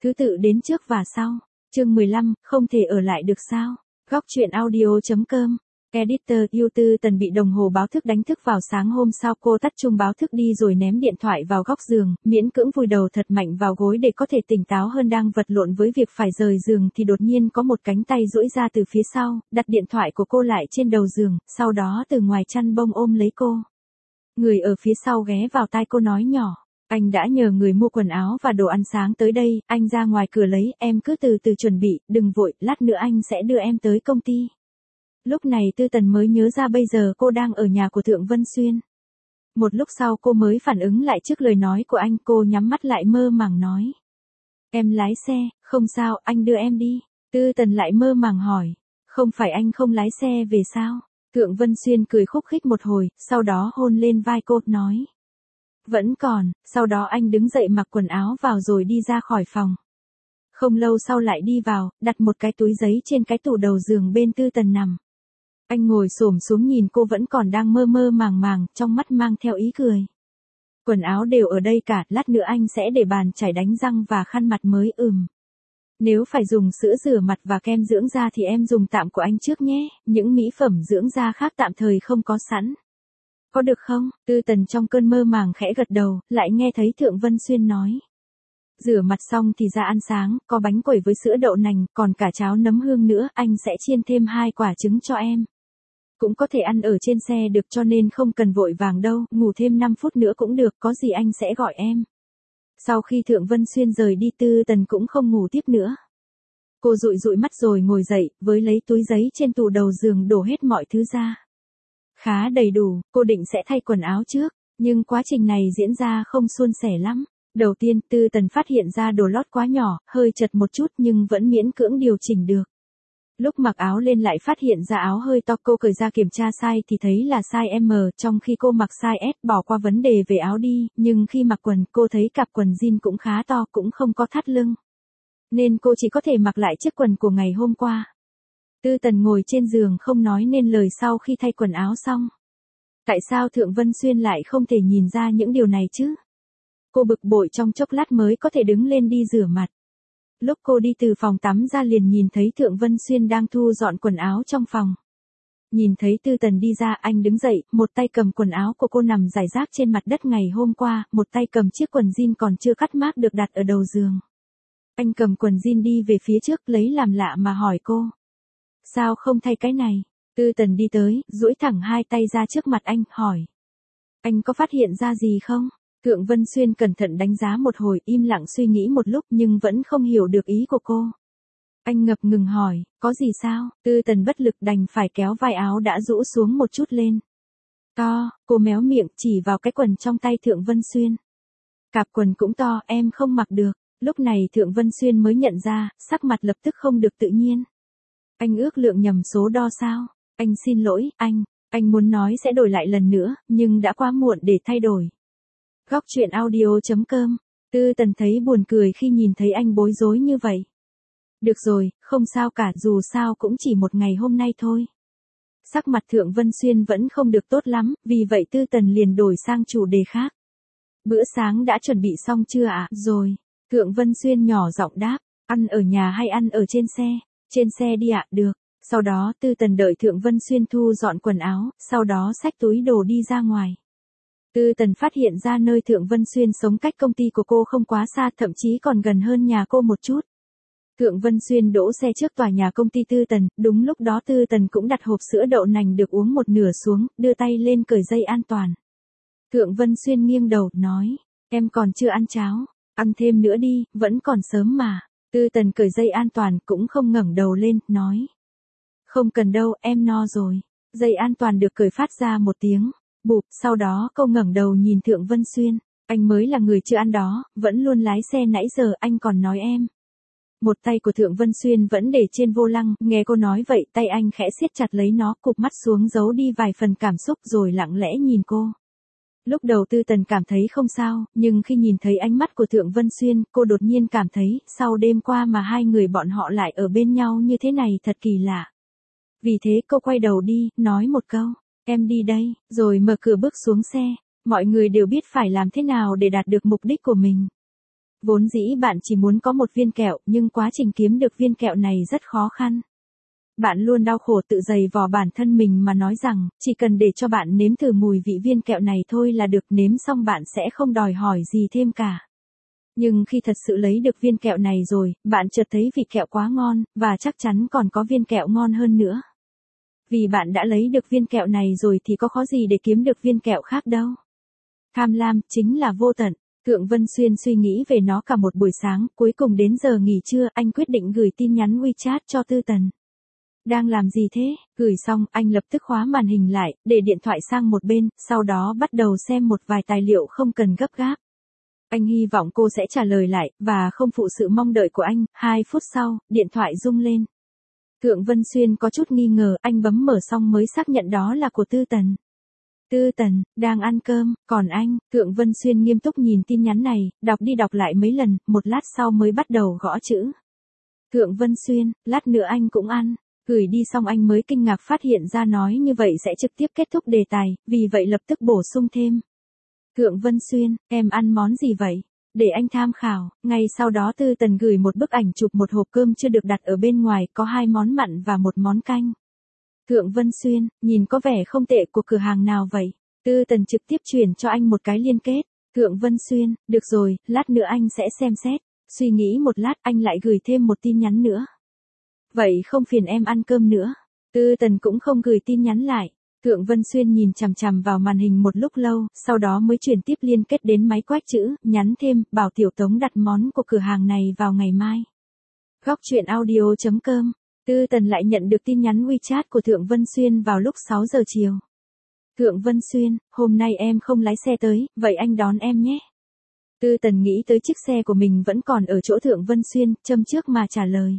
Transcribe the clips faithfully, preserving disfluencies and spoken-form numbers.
Thứ tự đến trước và sau. Chương mười lăm, không thể ở lại được sao? Góc truyện audio.com. Editor yêu Tư Tần bị đồng hồ báo thức đánh thức vào sáng hôm sau, cô tắt chuông báo thức đi rồi ném điện thoại vào góc giường, miễn cưỡng vùi đầu thật mạnh vào gối để có thể tỉnh táo hơn. Đang vật lộn với việc phải rời giường thì đột nhiên có một cánh tay duỗi ra từ phía sau, đặt điện thoại của cô lại trên đầu giường, sau đó từ ngoài chăn bông ôm lấy cô. Người ở phía sau ghé vào tai cô nói nhỏ. Anh đã nhờ người mua quần áo và đồ ăn sáng tới đây, anh ra ngoài cửa lấy, em cứ từ từ chuẩn bị, đừng vội, lát nữa anh sẽ đưa em tới công ty. Lúc này Tư Tần mới nhớ ra bây giờ cô đang ở nhà của Thượng Vân Xuyên. Một lúc sau cô mới phản ứng lại trước lời nói của anh, cô nhắm mắt lại mơ màng nói. Em lái xe, không sao, anh đưa em đi. Tư Tần lại mơ màng hỏi. Không phải anh không lái xe về sao? Thượng Vân Xuyên cười khúc khích một hồi, sau đó hôn lên vai cô, nói. Vẫn còn, sau đó anh đứng dậy mặc quần áo vào rồi đi ra khỏi phòng. Không lâu sau lại đi vào, đặt một cái túi giấy trên cái tủ đầu giường bên Tư Tần nằm. Anh ngồi xổm xuống nhìn cô vẫn còn đang mơ mơ màng màng, trong mắt mang theo ý cười. Quần áo đều ở đây cả, lát nữa anh sẽ để bàn chải đánh răng và khăn mặt mới. Ừm. Nếu phải dùng sữa rửa mặt và kem dưỡng da thì em dùng tạm của anh trước nhé, những mỹ phẩm dưỡng da khác tạm thời không có sẵn. Có được không? Tư Tần trong cơn mơ màng khẽ gật đầu, lại nghe thấy Thượng Vân Xuyên nói. Rửa mặt xong thì ra ăn sáng, có bánh quẩy với sữa đậu nành, còn cả cháo nấm hương nữa, anh sẽ chiên thêm hai quả trứng cho em. Cũng có thể ăn ở trên xe được cho nên không cần vội vàng đâu, ngủ thêm năm phút nữa cũng được, có gì anh sẽ gọi em. Sau khi Thượng Vân Xuyên rời đi Tư Tần cũng không ngủ tiếp nữa. Cô dụi dụi mắt rồi ngồi dậy, với lấy túi giấy trên tủ đầu giường đổ hết mọi thứ ra. Khá đầy đủ, cô định sẽ thay quần áo trước, nhưng quá trình này diễn ra không suôn sẻ lắm. Đầu tiên Tư Tần phát hiện ra đồ lót quá nhỏ, hơi chật một chút nhưng vẫn miễn cưỡng điều chỉnh được. Lúc mặc áo lên lại phát hiện ra áo hơi to, cô cởi ra kiểm tra size thì thấy là size M, trong khi cô mặc size S, bỏ qua vấn đề về áo đi, nhưng khi mặc quần cô thấy cặp quần jean cũng khá to, cũng không có thắt lưng. Nên cô chỉ có thể mặc lại chiếc quần của ngày hôm qua. Tư Tần ngồi trên giường không nói nên lời sau khi thay quần áo xong. Tại sao Thượng Vân Xuyên lại không thể nhìn ra những điều này chứ? Cô bực bội trong chốc lát mới có thể đứng lên đi rửa mặt. Lúc cô đi từ phòng tắm ra liền nhìn thấy Thượng Vân Xuyên đang thu dọn quần áo trong phòng. Nhìn thấy Tư Tần đi ra, anh đứng dậy, một tay cầm quần áo của cô nằm rải rác trên mặt đất ngày hôm qua, một tay cầm chiếc quần jean còn chưa cắt mác được đặt ở đầu giường. Anh cầm quần jean đi về phía trước lấy làm lạ mà hỏi cô. Sao không thay cái này? Tư Tần đi tới, duỗi thẳng hai tay ra trước mặt anh, hỏi. Anh có phát hiện ra gì không? Thượng Vân Xuyên cẩn thận đánh giá một hồi, im lặng suy nghĩ một lúc nhưng vẫn không hiểu được ý của cô. Anh ngập ngừng hỏi, có gì sao? Tư Tần bất lực đành phải kéo vai áo đã rũ xuống một chút lên. To, cô méo miệng chỉ vào cái quần trong tay Thượng Vân Xuyên. Cạp quần cũng to, em không mặc được. Lúc này Thượng Vân Xuyên mới nhận ra, sắc mặt lập tức không được tự nhiên. Anh ước lượng nhầm số đo sao? Anh xin lỗi, anh, anh muốn nói sẽ đổi lại lần nữa, nhưng đã quá muộn để thay đổi. Góc truyện audio.com. Tư Tần thấy buồn cười khi nhìn thấy anh bối rối như vậy. Được rồi, không sao cả, dù sao cũng chỉ một ngày hôm nay thôi. Sắc mặt Thượng Vân Xuyên vẫn không được tốt lắm, vì vậy Tư Tần liền đổi sang chủ đề khác. Bữa sáng đã chuẩn bị xong chưa ạ? À? Rồi. Thượng Vân Xuyên nhỏ giọng đáp, ăn ở nhà hay ăn ở trên xe? Trên xe đi ạ, à? Được. Sau đó Tư Tần đợi Thượng Vân Xuyên thu dọn quần áo, sau đó xách túi đồ đi ra ngoài. Tư Tần phát hiện ra nơi Thượng Vân Xuyên sống cách công ty của cô không quá xa, thậm chí còn gần hơn nhà cô một chút. Thượng Vân Xuyên đỗ xe trước tòa nhà công ty Tư Tần, đúng lúc đó Tư Tần cũng đặt hộp sữa đậu nành được uống một nửa xuống, đưa tay lên cởi dây an toàn. Thượng Vân Xuyên nghiêng đầu, nói, em còn chưa ăn cháo, ăn thêm nữa đi, vẫn còn sớm mà. Tư Tần cởi dây an toàn cũng không ngẩng đầu lên, nói. Không cần đâu, em no rồi. Dây an toàn được cởi phát ra một tiếng. Bụp, sau đó cô ngẩng đầu nhìn Thượng Vân Xuyên, anh mới là người chưa ăn đó, vẫn luôn lái xe nãy giờ, anh còn nói em. Một tay của Thượng Vân Xuyên vẫn để trên vô lăng, nghe cô nói vậy, tay anh khẽ siết chặt lấy nó, cụp mắt xuống giấu đi vài phần cảm xúc rồi lặng lẽ nhìn cô. Lúc đầu Tư Tần cảm thấy không sao, nhưng khi nhìn thấy ánh mắt của Thượng Vân Xuyên, cô đột nhiên cảm thấy, sau đêm qua mà hai người bọn họ lại ở bên nhau như thế này thật kỳ lạ. Vì thế cô quay đầu đi, nói một câu. Em đi đây, rồi mở cửa bước xuống xe. Mọi người đều biết phải làm thế nào để đạt được mục đích của mình. Vốn dĩ bạn chỉ muốn có một viên kẹo, nhưng quá trình kiếm được viên kẹo này rất khó khăn. Bạn luôn đau khổ tự dày vò bản thân mình mà nói rằng, chỉ cần để cho bạn nếm thử mùi vị viên kẹo này thôi là được, nếm xong bạn sẽ không đòi hỏi gì thêm cả. Nhưng khi thật sự lấy được viên kẹo này rồi, bạn chợt thấy vị kẹo quá ngon, và chắc chắn còn có viên kẹo ngon hơn nữa. Vì bạn đã lấy được viên kẹo này rồi thì có khó gì để kiếm được viên kẹo khác đâu. Tham lam chính là vô tận. Thượng Vân Xuyên suy nghĩ về nó cả một buổi sáng, cuối cùng đến giờ nghỉ trưa, anh quyết định gửi tin nhắn WeChat cho Tư Tần. Đang làm gì thế? Gửi xong, anh lập tức khóa màn hình lại, để điện thoại sang một bên, sau đó bắt đầu xem một vài tài liệu không cần gấp gáp. Anh hy vọng cô sẽ trả lời lại, và không phụ sự mong đợi của anh. Hai phút sau, điện thoại rung lên. Thượng Vân Xuyên có chút nghi ngờ, anh bấm mở xong mới xác nhận đó là của Tư Tần. Tư Tần, đang ăn cơm, còn anh? Thượng Vân Xuyên nghiêm túc nhìn tin nhắn này, đọc đi đọc lại mấy lần, một lát sau mới bắt đầu gõ chữ. Thượng Vân Xuyên, lát nữa anh cũng ăn. Gửi đi xong anh mới kinh ngạc phát hiện ra nói như vậy sẽ trực tiếp kết thúc đề tài, vì vậy lập tức bổ sung thêm. Thượng Vân Xuyên, em ăn món gì vậy? Để anh tham khảo. Ngay sau đó Tư Tần gửi một bức ảnh chụp một hộp cơm chưa được đặt ở bên ngoài, có hai món mặn và một món canh. Thượng Vân Xuyên, nhìn có vẻ không tệ, của cửa hàng nào vậy? Tư Tần trực tiếp chuyển cho anh một cái liên kết. Thượng Vân Xuyên, được rồi, lát nữa anh sẽ xem xét. Suy nghĩ một lát, anh lại gửi thêm một tin nhắn nữa. Vậy không phiền em ăn cơm nữa. Tư Tần cũng không gửi tin nhắn lại. Thượng Vân Xuyên nhìn chằm chằm vào màn hình một lúc lâu, sau đó mới chuyển tiếp liên kết đến máy quét chữ, nhắn thêm, bảo Tiểu Tống đặt món của cửa hàng này vào ngày mai. Góc truyện audio chấm com. Tư Tần lại nhận được tin nhắn WeChat của Thượng Vân Xuyên vào lúc sáu giờ chiều. Thượng Vân Xuyên, hôm nay em không lái xe tới, vậy anh đón em nhé. Tư Tần nghĩ tới chiếc xe của mình vẫn còn ở chỗ Thượng Vân Xuyên, châm trước mà trả lời.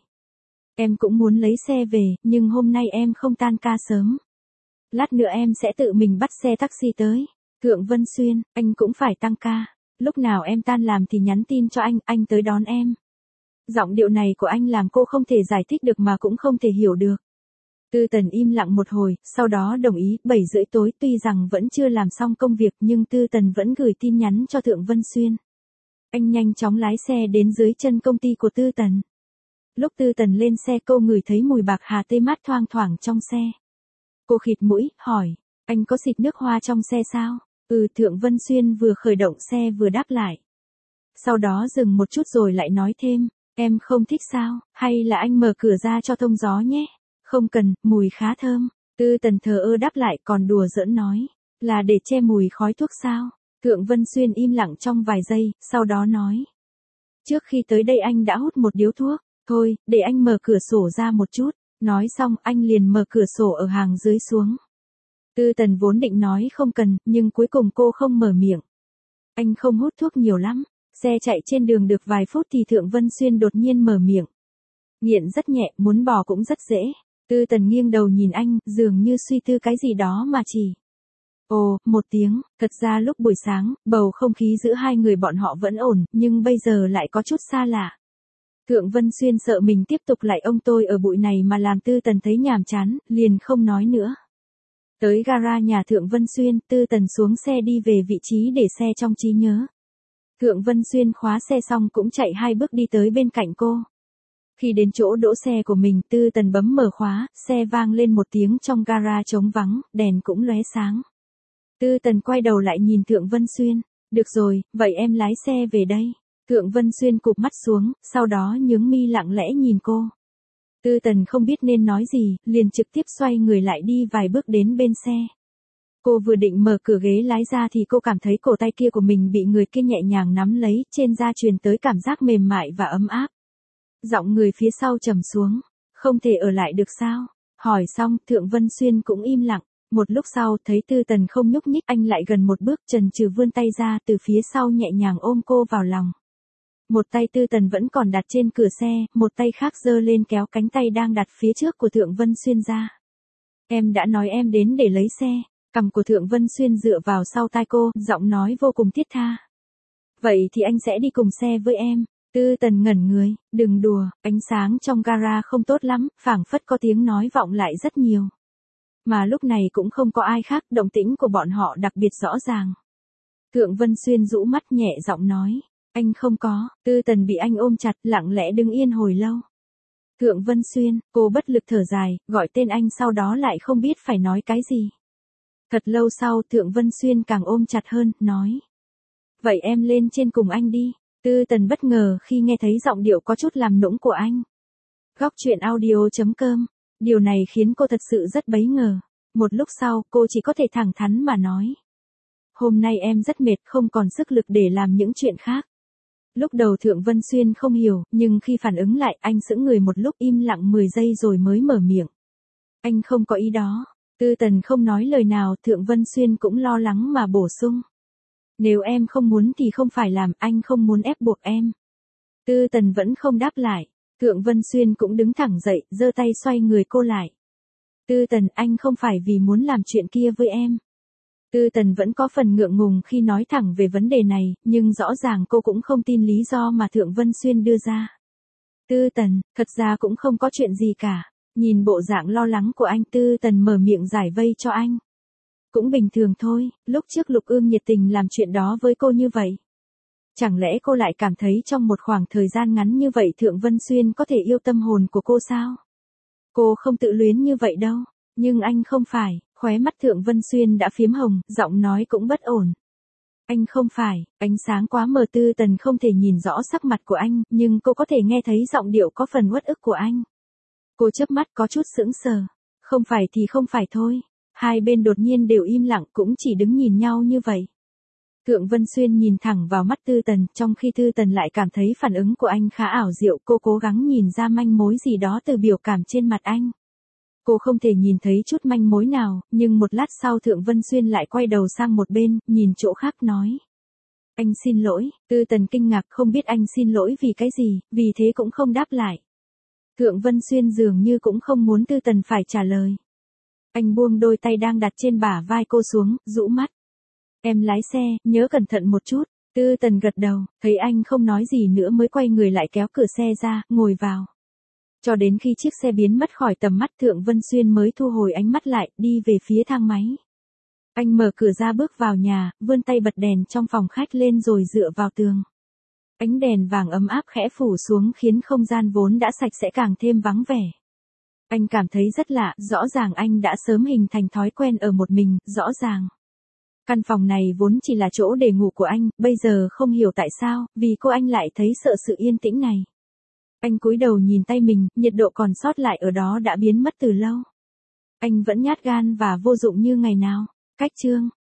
Em cũng muốn lấy xe về, nhưng hôm nay em không tan ca sớm. Lát nữa em sẽ tự mình bắt xe taxi tới. Thượng Vân Xuyên, anh cũng phải tăng ca. Lúc nào em tan làm thì nhắn tin cho anh, anh tới đón em. Giọng điệu này của anh làm cô không thể giải thích được mà cũng không thể hiểu được. Tư Tần im lặng một hồi, sau đó đồng ý. Bảy rưỡi tối, tuy rằng vẫn chưa làm xong công việc nhưng Tư Tần vẫn gửi tin nhắn cho Thượng Vân Xuyên. Anh nhanh chóng lái xe đến dưới chân công ty của Tư Tần. Lúc Tư Tần lên xe cô ngửi thấy mùi bạc hà tê mát thoang thoảng trong xe. Cô khịt mũi, hỏi, anh có xịt nước hoa trong xe sao? Ừ, Thượng Vân Xuyên vừa khởi động xe vừa đáp lại. Sau đó dừng một chút rồi lại nói thêm, em không thích sao, hay là anh mở cửa ra cho thông gió nhé? Không cần, mùi khá thơm. Tư Tần thờ ơ đáp lại, còn đùa giỡn nói, là để che mùi khói thuốc sao? Thượng Vân Xuyên im lặng trong vài giây, sau đó nói, trước khi tới đây anh đã hút một điếu thuốc. Thôi, để anh mở cửa sổ ra một chút. Nói xong, anh liền mở cửa sổ ở hàng dưới xuống. Tư Tần vốn định nói không cần, nhưng cuối cùng cô không mở miệng. Anh không hút thuốc nhiều lắm. Xe chạy trên đường được vài phút thì Thượng Vân Xuyên đột nhiên mở miệng. Nghiện rất nhẹ, muốn bỏ cũng rất dễ. Tư Tần nghiêng đầu nhìn anh, dường như suy tư cái gì đó mà chỉ. Ồ, một tiếng, thật ra lúc buổi sáng, bầu không khí giữa hai người bọn họ vẫn ổn, nhưng bây giờ lại có chút xa lạ. Thượng Vân Xuyên sợ mình tiếp tục lại ông tôi ở bụi này mà làm Tư Tần thấy nhàm chán, liền không nói nữa. Tới gara nhà Thượng Vân Xuyên, Tư Tần xuống xe đi về vị trí để xe trong trí nhớ. Thượng Vân Xuyên khóa xe xong cũng chạy hai bước đi tới bên cạnh cô. Khi đến chỗ đỗ xe của mình, Tư Tần bấm mở khóa, xe vang lên một tiếng trong gara trống vắng, đèn cũng lóe sáng. Tư Tần quay đầu lại nhìn Thượng Vân Xuyên, được rồi, vậy em lái xe về đây. Thượng Vân Xuyên cụp mắt xuống, sau đó nhướng mi lặng lẽ nhìn cô. Tư Tần không biết nên nói gì, liền trực tiếp xoay người lại đi vài bước đến bên xe. Cô vừa định mở cửa ghế lái ra thì cô cảm thấy cổ tay kia của mình bị người kia nhẹ nhàng nắm lấy, trên da truyền tới cảm giác mềm mại và ấm áp. Giọng người phía sau trầm xuống, không thể ở lại được sao? Hỏi xong, Thượng Vân Xuyên cũng im lặng. Một lúc sau, thấy Tư Tần không nhúc nhích, anh lại gần một bước, chần chừ vươn tay ra từ phía sau nhẹ nhàng ôm cô vào lòng. Một tay Tư Tần vẫn còn đặt trên cửa xe, một tay khác giơ lên kéo cánh tay đang đặt phía trước của Thượng Vân Xuyên ra. Em đã nói em đến để lấy xe. Cằm của Thượng Vân Xuyên dựa vào sau tai cô, giọng nói vô cùng thiết tha. Vậy thì anh sẽ đi cùng xe với em. Tư Tần ngẩn người, đừng đùa, ánh sáng trong gara không tốt lắm, phảng phất có tiếng nói vọng lại rất nhiều. Mà lúc này cũng không có ai khác, động tĩnh của bọn họ đặc biệt rõ ràng. Thượng Vân Xuyên rũ mắt nhẹ giọng nói, Anh không có, Tư Tần bị anh ôm chặt, lặng lẽ đứng yên hồi lâu. Thượng Vân Xuyên, cô bất lực thở dài, gọi tên anh sau đó lại không biết phải nói cái gì. Thật lâu sau Thượng Vân Xuyên càng ôm chặt hơn, nói. Vậy em lên trên cùng anh đi. Tư Tần bất ngờ khi nghe thấy giọng điệu có chút làm nũng của anh. Góc truyện audio.com. Điều này khiến cô thật sự rất bấy ngờ. Một lúc sau cô chỉ có thể thẳng thắn mà nói. Hôm nay em rất mệt, không còn sức lực để làm những chuyện khác. Lúc đầu Thượng Vân Xuyên không hiểu, nhưng khi phản ứng lại anh sững người một lúc im lặng mười giây rồi mới mở miệng. Anh không có ý đó. Tư Tần không nói lời nào, Thượng Vân Xuyên cũng lo lắng mà bổ sung. Nếu em không muốn thì không phải làm, anh không muốn ép buộc em. Tư Tần vẫn không đáp lại. Thượng Vân Xuyên cũng đứng thẳng dậy, giơ tay xoay người cô lại. Tư Tần, anh không phải vì muốn làm chuyện kia với em. Tư Tần vẫn có phần ngượng ngùng khi nói thẳng về vấn đề này, nhưng rõ ràng cô cũng không tin lý do mà Thượng Vân Xuyên đưa ra. Tư Tần, thật ra cũng không có chuyện gì cả. Nhìn bộ dạng lo lắng của anh, Tư Tần mở miệng giải vây cho anh. Cũng bình thường thôi, lúc trước Lục Ương nhiệt tình làm chuyện đó với cô như vậy. Chẳng lẽ cô lại cảm thấy trong một khoảng thời gian ngắn như vậy Thượng Vân Xuyên có thể yêu tâm hồn của cô sao? Cô không tự luyến như vậy đâu, nhưng anh không phải, khóe mắt Thượng Vân Xuyên đã phiếm hồng, giọng nói cũng bất ổn. Anh không phải, ánh sáng quá mờ, Tư Tần không thể nhìn rõ sắc mặt của anh, nhưng cô có thể nghe thấy giọng điệu có phần uất ức của anh. Cô chớp mắt có chút sững sờ, không phải thì không phải thôi. Hai bên đột nhiên đều im lặng, cũng chỉ đứng nhìn nhau như vậy. Thượng Vân Xuyên nhìn thẳng vào mắt Tư Tần, trong khi Tư Tần lại cảm thấy phản ứng của anh khá ảo diệu, cô cố gắng nhìn ra manh mối gì đó từ biểu cảm trên mặt anh. Cô không thể nhìn thấy chút manh mối nào, nhưng một lát sau Thượng Vân Xuyên lại quay đầu sang một bên, nhìn chỗ khác nói. Anh xin lỗi. Tư Tần kinh ngạc, không biết anh xin lỗi vì cái gì, vì thế cũng không đáp lại. Thượng Vân Xuyên dường như cũng không muốn Tư Tần phải trả lời. Anh buông đôi tay đang đặt trên bả vai cô xuống, rũ mắt. Em lái xe, nhớ cẩn thận một chút. Tư Tần gật đầu, thấy anh không nói gì nữa mới quay người lại kéo cửa xe ra, ngồi vào. Cho đến khi chiếc xe biến mất khỏi tầm mắt Thượng Vân Xuyên mới thu hồi ánh mắt lại, đi về phía thang máy. Anh mở cửa ra bước vào nhà, vươn tay bật đèn trong phòng khách lên rồi dựa vào tường. Ánh đèn vàng ấm áp khẽ phủ xuống khiến không gian vốn đã sạch sẽ càng thêm vắng vẻ. Anh cảm thấy rất lạ, rõ ràng anh đã sớm hình thành thói quen ở một mình, rõ ràng. Căn phòng này vốn chỉ là chỗ để ngủ của anh, bây giờ không hiểu tại sao, vì cô anh lại thấy sợ sự yên tĩnh này. Anh cúi đầu nhìn tay mình, nhiệt độ còn sót lại ở đó đã biến mất từ lâu. Anh vẫn nhát gan và vô dụng như ngày nào. Cách chương